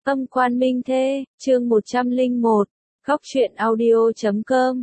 Âm quan minh thê, chương 101, góc truyện audio.com.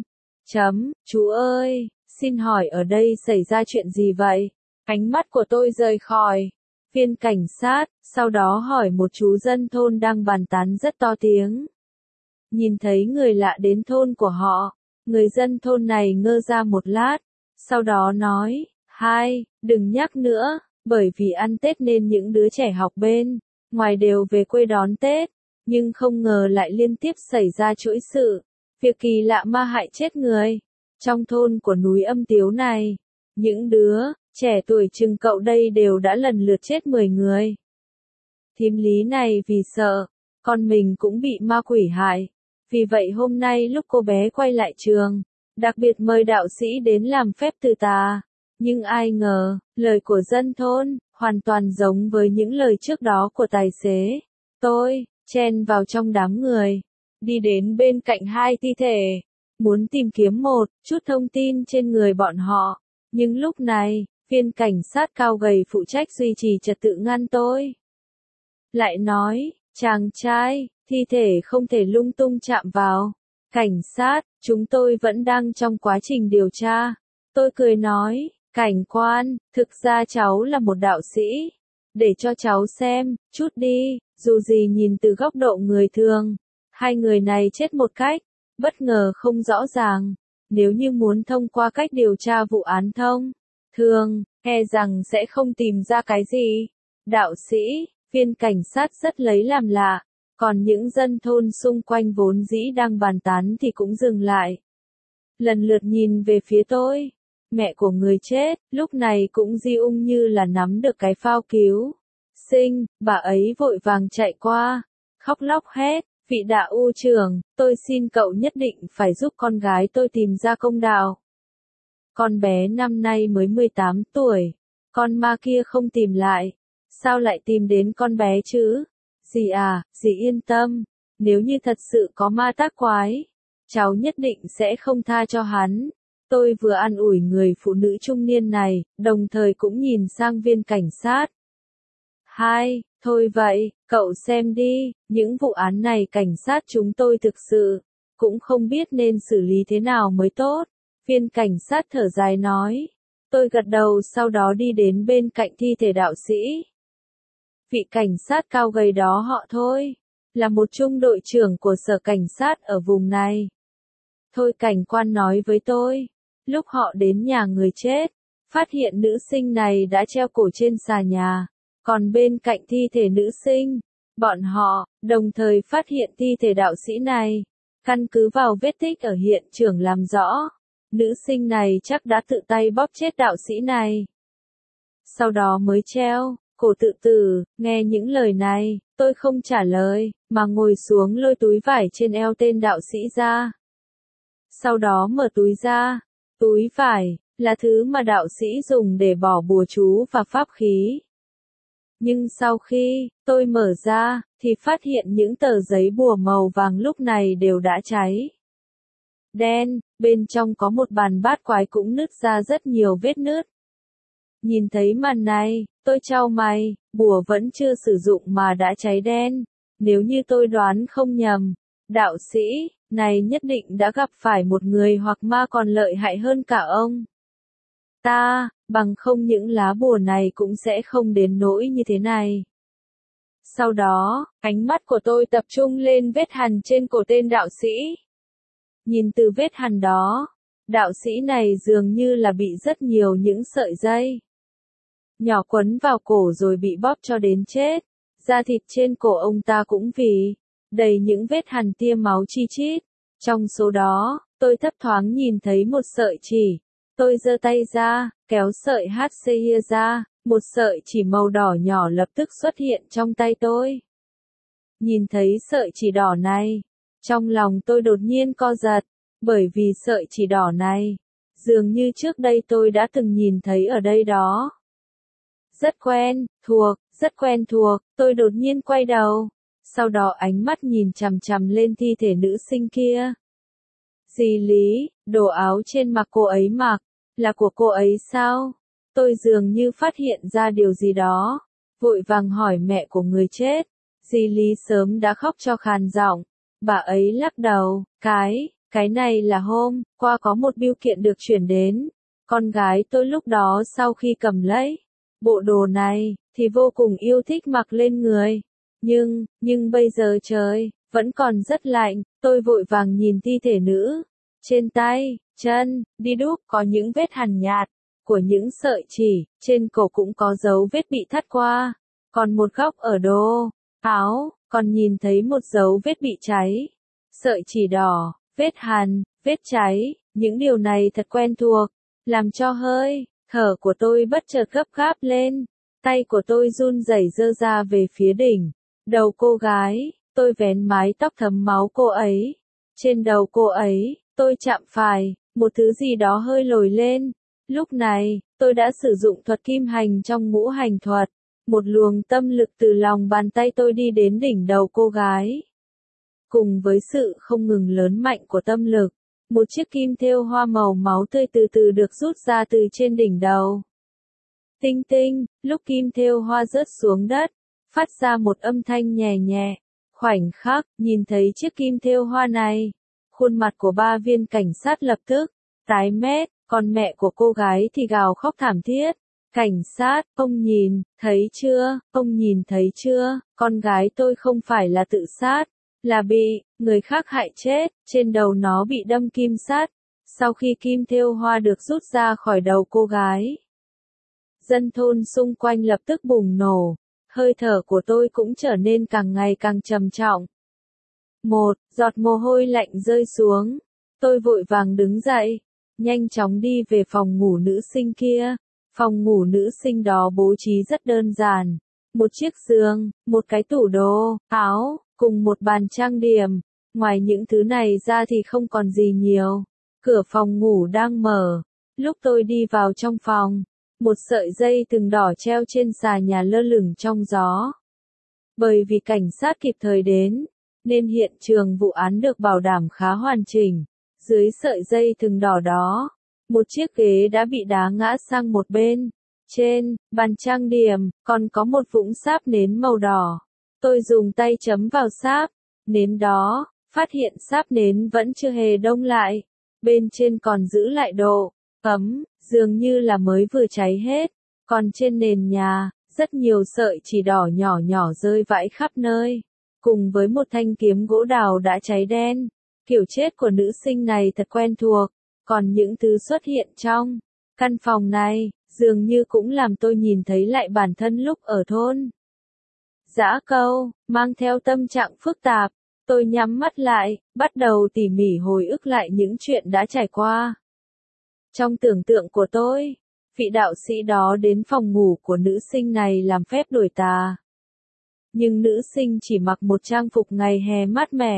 Chú ơi, xin hỏi ở đây xảy ra chuyện gì vậy? Ánh mắt của tôi rời khỏi viên cảnh sát, sau đó hỏi một chú dân thôn đang bàn tán rất to tiếng. Nhìn thấy người lạ đến thôn của họ, người dân thôn này ngơ ra một lát, sau đó nói, đừng nhắc nữa, bởi vì ăn Tết nên những đứa trẻ học bên ngoài đều về quê đón Tết, nhưng không ngờ lại liên tiếp xảy ra chuỗi sự việc kỳ lạ ma hại chết người. Trong thôn của núi Âm Tiếu này, những đứa trẻ tuổi chừng cậu đây đều đã lần lượt chết 10 người. Thím Lý này vì sợ con mình cũng bị ma quỷ hại, vì vậy hôm nay lúc cô bé quay lại trường, đặc biệt mời đạo sĩ đến làm phép trừ tà. Nhưng ai ngờ, lời của dân thôn hoàn toàn giống với những lời trước đó của tài xế. Tôi chen vào trong đám người, đi đến bên cạnh hai thi thể, muốn tìm kiếm một chút thông tin trên người bọn họ. Nhưng lúc này, viên cảnh sát cao gầy phụ trách duy trì trật tự ngăn tôi. Lại nói, chàng trai, thi thể không thể lung tung chạm vào. Cảnh sát, chúng tôi vẫn đang trong quá trình điều tra. Tôi cười nói, cảnh quan, thực ra cháu là một đạo sĩ. Để cho cháu xem chút đi, dù gì nhìn từ góc độ người thường, hai người này chết một cách bất ngờ không rõ ràng. Nếu như muốn thông qua cách điều tra vụ án thông thường, e rằng sẽ không tìm ra cái gì. Đạo sĩ, viên cảnh sát rất lấy làm lạ, còn những dân thôn xung quanh vốn dĩ đang bàn tán thì cũng dừng lại. Lần lượt nhìn về phía tôi. Mẹ của người chết, lúc này cũng di ung như là nắm được cái phao cứu sinh, bà ấy vội vàng chạy qua, khóc lóc hét, vị đạo u trưởng, tôi xin cậu nhất định phải giúp con gái tôi tìm ra công đạo. Con bé năm nay mới 18 tuổi, con ma kia không tìm lại, sao lại tìm đến con bé chứ? Dì à, dì yên tâm, nếu như thật sự có ma tác quái, cháu nhất định sẽ không tha cho hắn. Tôi vừa an ủi người phụ nữ trung niên này, đồng thời cũng nhìn sang viên cảnh sát. Thôi vậy, cậu xem đi, những vụ án này cảnh sát chúng tôi thực sự cũng không biết nên xử lý thế nào mới tốt. Viên cảnh sát thở dài nói. Tôi gật đầu sau đó đi đến bên cạnh thi thể đạo sĩ. Vị cảnh sát cao gầy đó họ Thôi, là một trung đội trưởng của sở cảnh sát ở vùng này. Thôi cảnh quan nói với tôi. Lúc họ đến nhà người chết, phát hiện nữ sinh này đã treo cổ trên xà nhà, còn bên cạnh thi thể nữ sinh, bọn họ đồng thời phát hiện thi thể đạo sĩ này. Căn cứ vào vết tích ở hiện trường làm rõ, nữ sinh này chắc đã tự tay bóp chết đạo sĩ này, sau đó mới treo cổ tự tử. Nghe những lời này, tôi không trả lời, mà ngồi xuống lôi túi vải trên eo tên đạo sĩ ra. Sau đó mở túi ra. Túi vải là thứ mà đạo sĩ dùng để bỏ bùa chú và pháp khí. Nhưng sau khi tôi mở ra, thì phát hiện những tờ giấy bùa màu vàng lúc này đều đã cháy đen, bên trong có một bàn bát quái cũng nứt ra rất nhiều vết nứt. Nhìn thấy màn này, tôi chau mày, bùa vẫn chưa sử dụng mà đã cháy đen. Nếu như tôi đoán không nhầm, đạo sĩ này nhất định đã gặp phải một người hoặc ma còn lợi hại hơn cả ông ta, bằng không những lá bùa này cũng sẽ không đến nỗi như thế này. Sau đó, ánh mắt của tôi tập trung lên vết hằn trên cổ tên đạo sĩ. Nhìn từ vết hằn đó, đạo sĩ này dường như là bị rất nhiều những sợi dây nhỏ quấn vào cổ rồi bị bóp cho đến chết. Da thịt trên cổ ông ta cũng vì đầy những vết hằn tia máu chi chít. Trong số đó, tôi thấp thoáng nhìn thấy một sợi chỉ. Tôi giơ tay ra, kéo sợi HCIA ra, một sợi chỉ màu đỏ nhỏ lập tức xuất hiện trong tay tôi. Nhìn thấy sợi chỉ đỏ này, trong lòng tôi đột nhiên co giật, bởi vì sợi chỉ đỏ này, dường như trước đây tôi đã từng nhìn thấy ở đây đó. Rất quen thuộc, tôi đột nhiên quay đầu. Sau đó ánh mắt nhìn chằm chằm lên thi thể nữ sinh kia. Dì Lý, đồ áo trên mặc cô ấy mặc, là của cô ấy sao? Tôi dường như phát hiện ra điều gì đó, vội vàng hỏi mẹ của người chết. Dì Lý sớm đã khóc cho khàn giọng. Bà ấy lắc đầu, cái này là hôm qua có một bưu kiện được chuyển đến. Con gái tôi lúc đó sau khi cầm lấy bộ đồ này, thì vô cùng yêu thích mặc lên người. Nhưng bây giờ trời vẫn còn rất lạnh, tôi vội vàng nhìn thi thể nữ. Trên tay, chân, đi đúc có những vết hằn nhạt của những sợi chỉ, trên cổ cũng có dấu vết bị thắt qua. Còn một góc ở đồ áo, còn nhìn thấy một dấu vết bị cháy. Sợi chỉ đỏ, vết hằn, vết cháy, những điều này thật quen thuộc, làm cho hơi thở của tôi bất chợt gấp gáp lên. Tay của tôi run rẩy giơ ra về phía đỉnh đầu cô gái, tôi vén mái tóc thấm máu cô ấy. Trên đầu cô ấy, tôi chạm phải một thứ gì đó hơi lồi lên. Lúc này, tôi đã sử dụng thuật kim hành trong ngũ hành thuật. Một luồng tâm lực từ lòng bàn tay tôi đi đến đỉnh đầu cô gái. Cùng với sự không ngừng lớn mạnh của tâm lực, một chiếc kim thêu hoa màu máu tươi từ từ được rút ra từ trên đỉnh đầu. Tinh tinh, lúc kim thêu hoa rớt xuống đất, phát ra một âm thanh nhẹ nhẹ. Khoảnh khắc, nhìn thấy chiếc kim thêu hoa này, khuôn mặt của ba viên cảnh sát lập tức tái mét, còn mẹ của cô gái thì gào khóc thảm thiết. Cảnh sát, ông nhìn thấy chưa, con gái tôi không phải là tự sát, là bị người khác hại chết, trên đầu nó bị đâm kim sắt. Sau khi kim thêu hoa được rút ra khỏi đầu cô gái, dân thôn xung quanh lập tức bùng nổ, hơi thở của tôi cũng trở nên càng ngày càng trầm trọng. Một giọt mồ hôi lạnh rơi xuống, tôi vội vàng đứng dậy, nhanh chóng đi về phòng ngủ nữ sinh kia. Phòng ngủ nữ sinh đó bố trí rất đơn giản, một chiếc giường, một cái tủ đồ áo, cùng một bàn trang điểm. Ngoài những thứ này ra thì không còn gì nhiều. Cửa phòng ngủ đang mở. Lúc tôi đi vào trong phòng, một sợi dây thừng đỏ treo trên xà nhà lơ lửng trong gió. Bởi vì cảnh sát kịp thời đến, nên hiện trường vụ án được bảo đảm khá hoàn chỉnh. Dưới sợi dây thừng đỏ đó, một chiếc ghế đã bị đá ngã sang một bên. Trên bàn trang điểm, còn có một vũng sáp nến màu đỏ. Tôi dùng tay chấm vào sáp nến đó, phát hiện sáp nến vẫn chưa hề đông lại. Bên trên còn giữ lại độ ấm, dường như là mới vừa cháy hết. Còn trên nền nhà, rất nhiều sợi chỉ đỏ nhỏ nhỏ rơi vãi khắp nơi. Cùng với một thanh kiếm gỗ đào đã cháy đen. Kiểu chết của nữ sinh này thật quen thuộc. Còn những thứ xuất hiện trong căn phòng này, dường như cũng làm tôi nhìn thấy lại bản thân lúc ở thôn Dã Câu, mang theo tâm trạng phức tạp. Tôi nhắm mắt lại, bắt đầu tỉ mỉ hồi ức lại những chuyện đã trải qua. Trong tưởng tượng của tôi, vị đạo sĩ đó đến phòng ngủ của nữ sinh này làm phép đuổi tà. Nhưng nữ sinh chỉ mặc một trang phục ngày hè mát mẻ.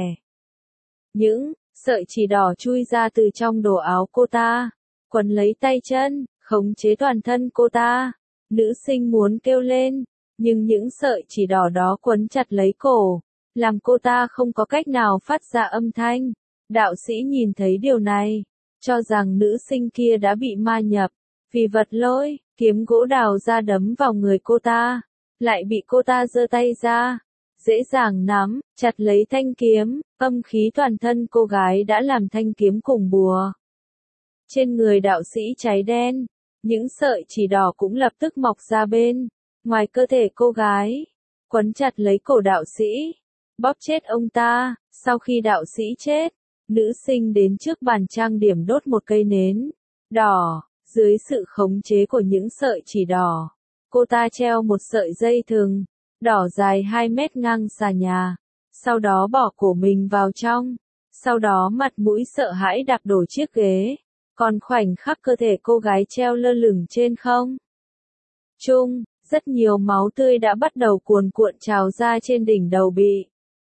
Những sợi chỉ đỏ chui ra từ trong đồ áo cô ta, quấn lấy tay chân, khống chế toàn thân cô ta. Nữ sinh muốn kêu lên, nhưng những sợi chỉ đỏ đó quấn chặt lấy cổ, làm cô ta không có cách nào phát ra âm thanh. Đạo sĩ nhìn thấy điều này, cho rằng nữ sinh kia đã bị ma nhập, vì vật lôi kiếm gỗ đào ra đấm vào người cô ta, lại bị cô ta giơ tay ra, dễ dàng nắm chặt lấy thanh kiếm. Âm khí toàn thân cô gái đã làm thanh kiếm cùng bùa. Trên người đạo sĩ cháy đen, những sợi chỉ đỏ cũng lập tức mọc ra bên ngoài cơ thể cô gái, quấn chặt lấy cổ đạo sĩ, bóp chết ông ta. Sau khi đạo sĩ chết, nữ sinh đến trước bàn trang điểm đốt một cây nến đỏ. Dưới sự khống chế của những sợi chỉ đỏ, cô ta treo một sợi dây thừng đỏ dài 2 mét ngang xà nhà. Sau đó bỏ cổ mình vào trong. Sau đó mặt mũi sợ hãi đạp đổ chiếc ghế. Còn khoảnh khắc cơ thể cô gái treo lơ lửng trên không trung, rất nhiều máu tươi đã bắt đầu cuồn cuộn trào ra trên đỉnh đầu bị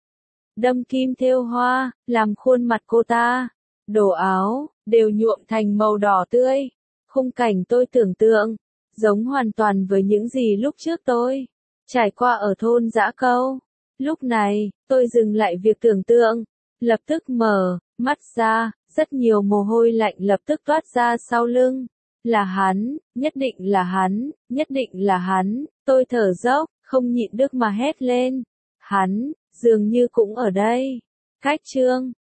đâm kim thêu hoa, làm khuôn mặt cô ta, đồ áo, đều nhuộm thành màu đỏ tươi. Khung cảnh tôi tưởng tượng, giống hoàn toàn với những gì lúc trước tôi trải qua ở thôn Dã Câu. Lúc này, tôi dừng lại việc tưởng tượng, lập tức mở mắt ra, rất nhiều mồ hôi lạnh lập tức toát ra sau lưng. Là hắn, nhất định là hắn, nhất định là hắn. Tôi thở dốc, không nhịn được mà hét lên. Hắn, dường như cũng ở đây. Cách chương